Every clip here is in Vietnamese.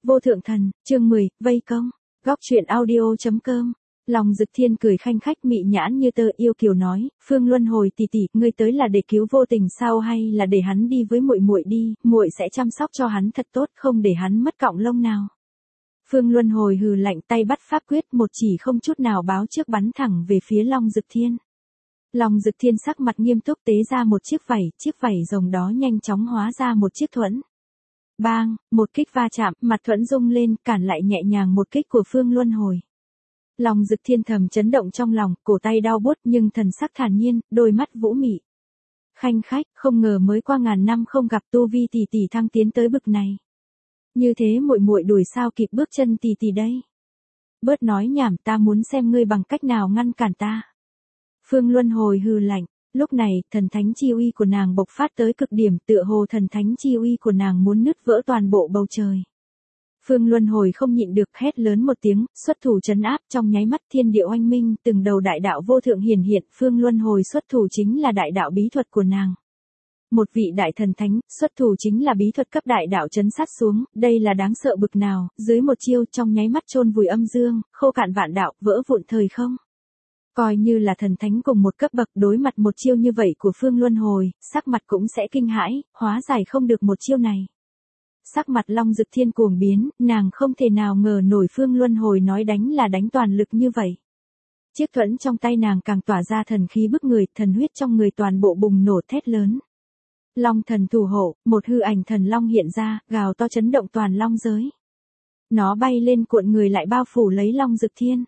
Vô thượng thần, chương 10, vây công. Góc truyện audio.com. Lòng Dực Thiên cười khanh khách mị nhãn như tơ yêu kiều nói, Phương Luân Hồi tỷ tỷ, ngươi tới là để cứu vô tình sao hay là để hắn đi với muội muội đi, muội sẽ chăm sóc cho hắn thật tốt, không để hắn mất cọng lông nào. Phương Luân Hồi hừ lạnh, tay bắt pháp quyết, một chỉ không chút nào báo trước bắn thẳng về phía Long Dực Thiên. Long Dực Thiên sắc mặt nghiêm túc tế ra một chiếc vảy rồng đó nhanh chóng hóa ra một chiếc thuẫn. Bang, một kích va chạm, mặt thuẫn rung lên, cản lại nhẹ nhàng một kích của Phương Luân Hồi. Long Dực Thiên thầm chấn động trong lòng, cổ tay đau buốt nhưng thần sắc thản nhiên, đôi mắt vũ mị. Khanh khách, không ngờ mới qua ngàn năm không gặp tu vi tỷ tỷ thăng tiến tới bực này. Như thế muội muội đuổi sao kịp bước chân tỷ tỷ đây. Bớt nói nhảm, ta muốn xem ngươi bằng cách nào ngăn cản ta. Phương Luân Hồi hừ lạnh. Lúc này, thần thánh chi uy của nàng bộc phát tới cực điểm, tựa hồ thần thánh chi uy của nàng muốn nứt vỡ toàn bộ bầu trời. Phương Luân Hồi không nhịn được hét lớn một tiếng, xuất thủ trấn áp, trong nháy mắt thiên địa oanh minh, từng đầu đại đạo vô thượng hiển hiện, Phương Luân Hồi xuất thủ chính là đại đạo bí thuật của nàng. Một vị đại thần thánh, xuất thủ chính là bí thuật cấp đại đạo trấn sát xuống, đây là đáng sợ bực nào, dưới một chiêu trong nháy mắt chôn vùi âm dương, khô cạn vạn đạo, vỡ vụn thời không. Coi như là thần thánh cùng một cấp bậc đối mặt một chiêu như vậy của Phương Luân Hồi, sắc mặt cũng sẽ kinh hãi, hóa giải không được một chiêu này. Sắc mặt Long Dực Thiên cuồng biến, nàng không thể nào ngờ nổi Phương Luân Hồi nói đánh là đánh toàn lực như vậy. Chiếc thuẫn trong tay nàng càng tỏa ra thần khí bức người, thần huyết trong người toàn bộ bùng nổ thét lớn. Long thần thủ hộ, một hư ảnh thần long hiện ra, gào to chấn động toàn long giới. Nó bay lên cuộn người lại bao phủ lấy Long Dực Thiên.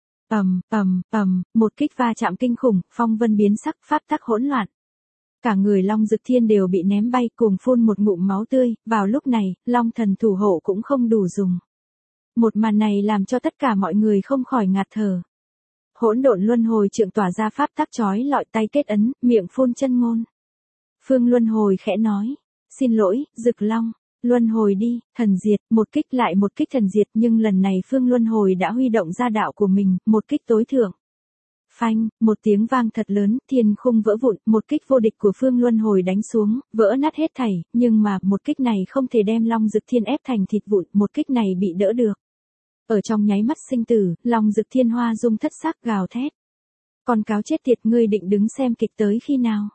Một kích va chạm kinh khủng, phong vân biến sắc, pháp tắc hỗn loạn. Cả người Long Dực Thiên đều bị ném bay, cùng phun một ngụm máu tươi, vào lúc này, Long thần thủ hộ cũng không đủ dùng. Một màn này làm cho tất cả mọi người không khỏi ngạt thở. Hỗn độn luân hồi trượng tỏa ra pháp tắc chói lọi, tay kết ấn, miệng phun chân ngôn. Phương Luân Hồi khẽ nói, xin lỗi, Dực Long. Luân hồi đi, thần diệt, một kích lại một kích thần diệt, nhưng lần này Phương Luân Hồi đã huy động ra đạo của mình, một kích tối thượng. Phanh, một tiếng vang thật lớn, thiên khung vỡ vụn, một kích vô địch của Phương Luân Hồi đánh xuống, vỡ nát hết thảy, nhưng mà một kích này không thể đem Long Dực Thiên ép thành thịt vụn, một kích này bị đỡ được. Ở trong nháy mắt sinh tử, Long Dực Thiên hoa dung thất sắc gào thét. Còn cáo chết tiệt, ngươi định đứng xem kịch tới khi nào?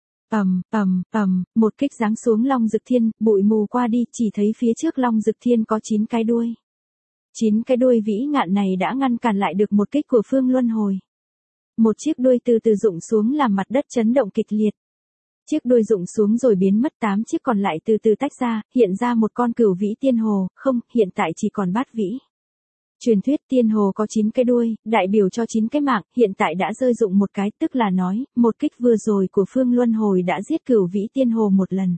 Một kích giáng xuống Long Dực Thiên, bụi mù qua đi, chỉ thấy phía trước Long Dực Thiên có 9 cái đuôi. 9 cái đuôi vĩ ngạn này đã ngăn cản lại được một kích của Phương Luân Hồi. Một chiếc đuôi từ từ rụng xuống làm mặt đất chấn động kịch liệt. Chiếc đuôi rụng xuống rồi biến mất, 8 chiếc còn lại từ từ tách ra, hiện ra một con cửu vĩ tiên hồ, không, hiện tại chỉ còn bát vĩ. Truyền thuyết tiên hồ có 9 cái đuôi, đại biểu cho 9 cái mạng, hiện tại đã rơi dụng một cái, tức là nói, một kích vừa rồi của Phương Luân Hồi đã giết cửu vĩ tiên hồ một lần.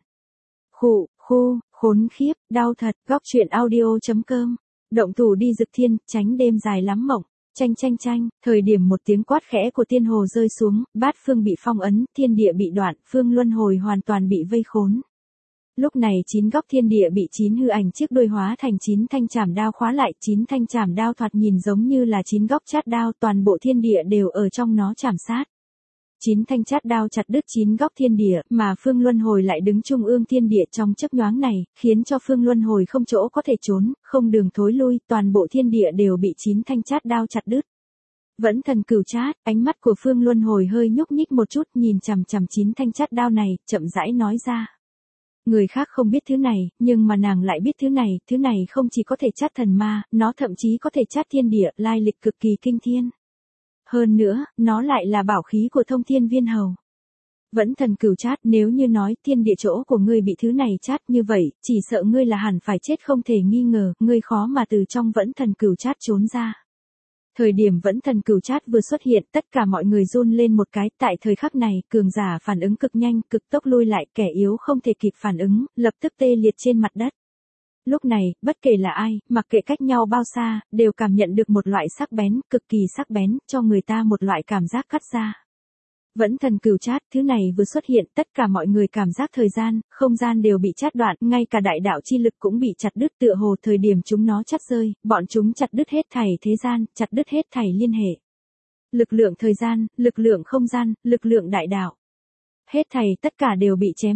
Khốn khiếp, đau thật, góc truyện audio.com. Động thủ đi Dực Thiên, tránh đêm dài lắm mộng. Chanh, thời điểm một tiếng quát khẽ của tiên hồ rơi xuống, bát phương bị phong ấn, thiên địa bị đoạn, Phương Luân Hồi hoàn toàn bị vây khốn. Lúc này 9 góc thiên địa bị 9 hư ảnh chiếc đuôi hóa thành 9 thanh chảm đao khóa lại, 9 thanh chảm đao thoạt nhìn giống như là 9 góc chát đao, toàn bộ thiên địa đều ở trong nó chảm sát. 9 thanh chát đao chặt đứt 9 góc thiên địa, mà Phương Luân Hồi lại đứng trung ương thiên địa trong chớp nhoáng này, khiến cho Phương Luân Hồi không chỗ có thể trốn, không đường thối lui, toàn bộ thiên địa đều bị 9 thanh chát đao chặt đứt. Vẫn thần cửu chát, ánh mắt của Phương Luân Hồi hơi nhúc nhích một chút, nhìn chằm chằm 9 thanh chát đao này, chậm rãi nói ra. Người khác không biết thứ này, nhưng mà nàng lại biết thứ này không chỉ có thể chát thần ma, nó thậm chí có thể chát thiên địa, lai lịch cực kỳ kinh thiên. Hơn nữa, nó lại là bảo khí của Thông Thiên Viên Hầu. Vẫn thần cửu chát, nếu như nói thiên địa chỗ của ngươi bị thứ này chát như vậy, chỉ sợ ngươi là hẳn phải chết không thể nghi ngờ, ngươi khó mà từ trong vẫn thần cửu chát trốn ra. Thời điểm vẫn thần cửu chát vừa xuất hiện, tất cả mọi người run lên một cái, tại thời khắc này, cường giả phản ứng cực nhanh, cực tốc lui lại, kẻ yếu không thể kịp phản ứng, lập tức tê liệt trên mặt đất. Lúc này, bất kể là ai, mặc kệ cách nhau bao xa, đều cảm nhận được một loại sắc bén, cực kỳ sắc bén, cho người ta một loại cảm giác cắt da. Vẫn thần cửu chát, thứ này vừa xuất hiện, tất cả mọi người cảm giác thời gian, không gian đều bị chát đoạn, ngay cả đại đạo chi lực cũng bị chặt đứt, tựa hồ thời điểm chúng nó chắt rơi, bọn chúng chặt đứt hết thảy thế gian, chặt đứt hết thảy liên hệ. Lực lượng thời gian, lực lượng không gian, lực lượng đại đạo. Hết thảy tất cả đều bị chém đứt.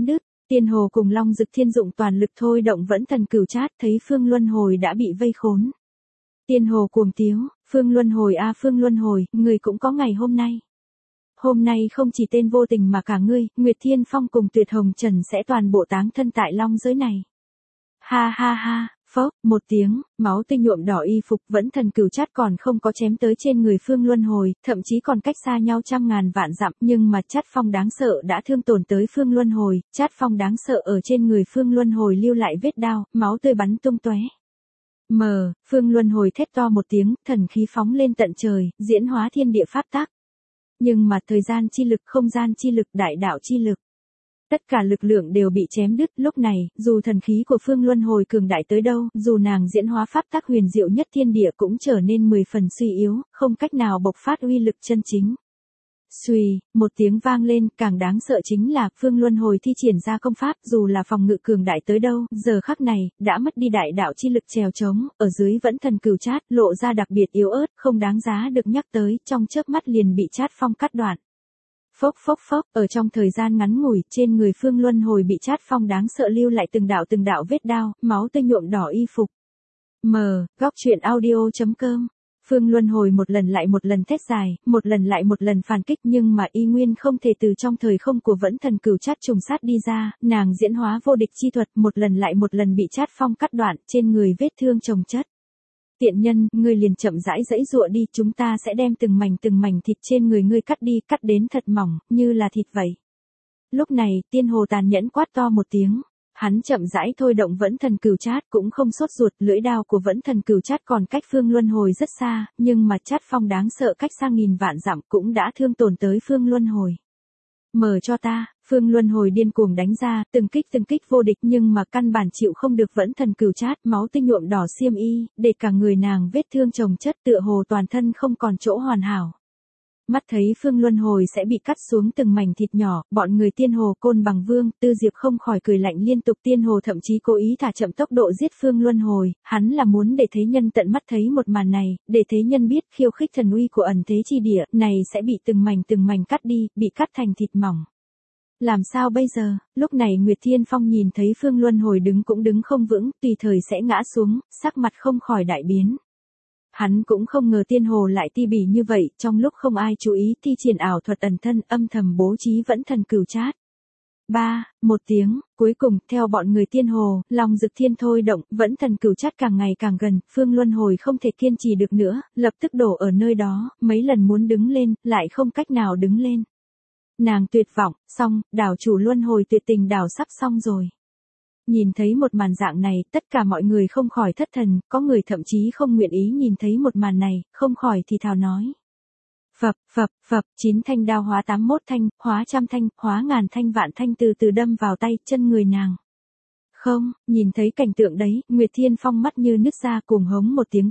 Tiên Hồ cùng Long Dực Thiên dụng toàn lực thôi động Vẫn Thần Cửu Trát, thấy Phương Luân Hồi đã bị vây khốn. Tiên Hồ cuồng tiếu, Phương Luân Hồi a Phương Luân Hồi, người cũng có ngày hôm nay. Hôm nay không chỉ tên vô tình mà cả ngươi, Nguyệt Thiên Phong cùng Tuyệt Hồng Trần sẽ toàn bộ táng thân tại long giới này. Ha ha ha, phốc, một tiếng, máu tươi nhuộm đỏ y phục Vẫn Thần Cửu Trát còn không có chém tới trên người Phương Luân Hồi, thậm chí còn cách xa nhau trăm ngàn vạn dặm, nhưng mà Trát Phong đáng sợ đã thương tổn tới Phương Luân Hồi, Trát Phong đáng sợ ở trên người Phương Luân Hồi lưu lại vết đao, máu tươi bắn tung tóe. Phương Luân Hồi thét to một tiếng, thần khí phóng lên tận trời, diễn hóa thiên địa pháp tắc. Nhưng mà thời gian chi lực, không gian chi lực, đại đạo chi lực, tất cả lực lượng đều bị chém đứt. Lúc này, dù thần khí của Phương Luân Hồi cường đại tới đâu, dù nàng diễn hóa pháp tắc huyền diệu nhất thiên địa cũng trở nên 10 phần suy yếu, không cách nào bộc phát uy lực chân chính. Xuy, một tiếng vang lên, càng đáng sợ chính là Phương Luân Hồi thi triển ra công pháp, dù là phòng ngự cường đại tới đâu, giờ khắc này đã mất đi đại đạo chi lực chèo chống, ở dưới Vẫn Thần Cửu Trát lộ ra đặc biệt yếu ớt, không đáng giá được nhắc tới, trong chớp mắt liền bị Trát Phong cắt đoạn. Phốc phốc phốc, ở trong thời gian ngắn ngủi, trên người Phương Luân Hồi bị Trát Phong đáng sợ lưu lại từng đạo vết đao, máu tươi nhuộm đỏ y phục. Góc truyện audio.com. Phương Luân Hồi một lần lại một lần thét dài, một lần lại một lần phản kích, nhưng mà y nguyên không thể từ trong thời không của Vẫn Thần Cửu Trát trùng sát đi ra, nàng diễn hóa vô địch chi thuật, một lần lại một lần bị Trát Phong cắt đoạn, trên người vết thương chồng chất. Tiện nhân, ngươi liền chậm rãi giãy giụa đi, chúng ta sẽ đem từng mảnh thịt trên người ngươi cắt đi, cắt đến thật mỏng, như là thịt vậy. Lúc này, Tiên Hồ tàn nhẫn quát to một tiếng. Hắn chậm rãi thôi động Vẫn Thần Cửu Trát, cũng không sốt ruột, lưỡi đao của Vẫn Thần Cửu Trát còn cách Phương Luân Hồi rất xa, nhưng mà Trát Phong đáng sợ cách xa nghìn vạn dặm cũng đã thương tổn tới Phương Luân Hồi. Mở cho ta, Phương Luân Hồi điên cuồng đánh ra, từng kích vô địch, nhưng mà căn bản chịu không được Vẫn Thần Cửu Trát, máu tươi nhuộm đỏ xiêm y, để cả người nàng vết thương chồng chất, tựa hồ toàn thân không còn chỗ hoàn hảo. Mắt thấy Phương Luân Hồi sẽ bị cắt xuống từng mảnh thịt nhỏ, bọn người Tiên Hồ, Côn Bằng Vương, Tư Diệp không khỏi cười lạnh liên tục. Tiên Hồ thậm chí cố ý thả chậm tốc độ giết Phương Luân Hồi, hắn là muốn để thế nhân tận mắt thấy một màn này, để thế nhân biết khiêu khích thần uy của ẩn thế chi địa này sẽ bị từng mảnh cắt đi, bị cắt thành thịt mỏng. Làm sao bây giờ? Lúc này Nguyệt Thiên Phong nhìn thấy Phương Luân Hồi đứng cũng đứng không vững, tùy thời sẽ ngã xuống, sắc mặt không khỏi đại biến. Hắn cũng không ngờ Tiên Hồ lại ti bỉ như vậy, trong lúc không ai chú ý thi triển ảo thuật ẩn thân, âm thầm bố trí Vẫn Thần Cửu Trát. Một tiếng, cuối cùng, theo bọn người Tiên Hồ, Long Dực Thiên thôi động, Vẫn Thần Cửu Trát càng ngày càng gần, Phương Luân Hồi không thể kiên trì được nữa, lập tức đổ ở nơi đó, mấy lần muốn đứng lên, lại không cách nào đứng lên. Nàng tuyệt vọng, xong, đảo chủ Luân Hồi tuyệt tình đảo sắp xong rồi. Nhìn thấy một màn dạng này, tất cả mọi người không khỏi thất thần, có người thậm chí không nguyện ý nhìn thấy một màn này, không khỏi thì thào nói. Phập, 9 thanh đao hóa 81 thanh, hóa trăm thanh, hóa ngàn thanh vạn thanh từ từ đâm vào tay, chân người nàng. Không, nhìn thấy cảnh tượng đấy, Nguyệt Thiên Phong mắt như nứt ra cùng hống một tiếng,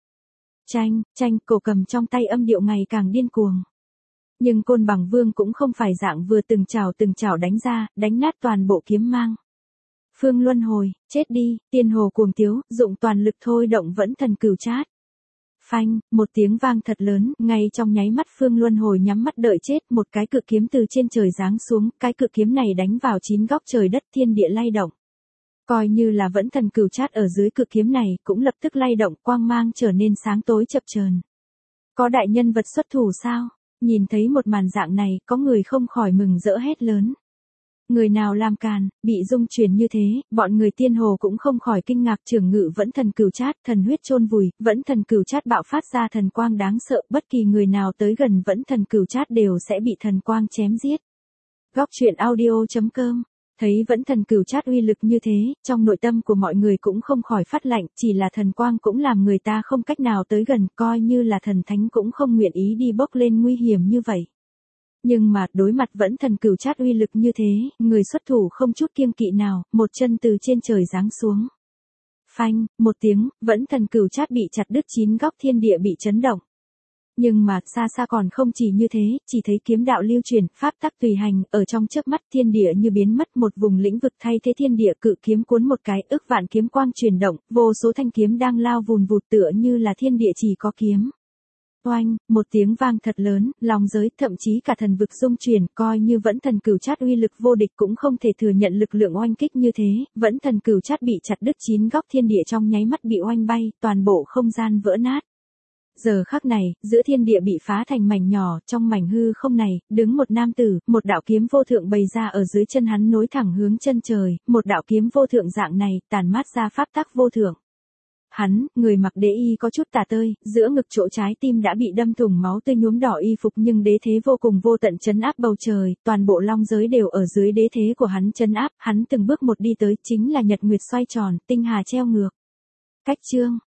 tranh, cổ cầm trong tay âm điệu ngày càng điên cuồng. Nhưng Côn Bằng Vương cũng không phải dạng vừa từng chảo đánh ra, đánh nát toàn bộ kiếm mang. Phương Luân Hồi, chết đi, Tiên Hồ cuồng tiếu, dụng toàn lực thôi động Vẫn Thần Cửu Trát. Phanh, một tiếng vang thật lớn, ngay trong nháy mắt Phương Luân Hồi nhắm mắt đợi chết, một cái cự kiếm từ trên trời giáng xuống, cái cự kiếm này đánh vào 9 góc trời đất, thiên địa lay động. Coi như là Vẫn Thần Cửu Trát ở dưới cự kiếm này, cũng lập tức lay động, quang mang trở nên sáng tối chập chờn. Có đại nhân vật xuất thủ sao? Nhìn thấy một màn dạng này, có người không khỏi mừng rỡ hét lớn. Người nào làm càn, bị dung chuyển như thế, bọn người Tiên Hồ cũng không khỏi kinh ngạc. Trưởng ngự Vẫn Thần Cửu Trát, thần huyết chôn vùi, Vẫn Thần Cửu Trát bạo phát ra thần quang đáng sợ, bất kỳ người nào tới gần Vẫn Thần Cửu Trát đều sẽ bị thần quang chém giết. Góc truyện audio.com. Thấy Vẫn Thần Cửu Trát uy lực như thế, trong nội tâm của mọi người cũng không khỏi phát lạnh, chỉ là thần quang cũng làm người ta không cách nào tới gần, coi như là thần thánh cũng không nguyện ý đi bốc lên nguy hiểm như vậy. Nhưng mà, đối mặt Vẫn Thần Cửu Trát uy lực như thế, người xuất thủ không chút kiêng kỵ nào, một chân từ trên trời giáng xuống. Phanh, một tiếng, Vẫn Thần Cửu Trát bị chặt đứt 9 góc, thiên địa bị chấn động. Nhưng mà, xa còn không chỉ như thế, chỉ thấy kiếm đạo lưu truyền, pháp tắc tùy hành, ở trong chớp mắt thiên địa như biến mất, một vùng lĩnh vực thay thế thiên địa, cự kiếm cuốn một cái, ức vạn kiếm quang chuyển động, vô số thanh kiếm đang lao vùn vụt tựa như là thiên địa chỉ có kiếm. Oanh, một tiếng vang thật lớn, lòng giới, thậm chí cả thần vực rung chuyển, coi như Vẫn Thần Cửu Trát uy lực vô địch cũng không thể thừa nhận lực lượng oanh kích như thế, Vẫn Thần Cửu Trát bị chặt đứt 9 góc thiên địa trong nháy mắt bị oanh bay, toàn bộ không gian vỡ nát. Giờ khắc này, giữa thiên địa bị phá thành mảnh nhỏ, trong mảnh hư không này, đứng một nam tử, một đạo kiếm vô thượng bày ra ở dưới chân hắn nối thẳng hướng chân trời, một đạo kiếm vô thượng dạng này, tản mát ra pháp tắc vô thượng. Hắn, người mặc đế y có chút tả tơi, giữa ngực chỗ trái tim đã bị đâm thủng máu tươi nhuốm đỏ y phục nhưng đế thế vô cùng vô tận trấn áp bầu trời, toàn bộ long giới đều ở dưới đế thế của hắn trấn áp, hắn từng bước một đi tới, chính là nhật nguyệt xoay tròn, tinh hà treo ngược. Cách chương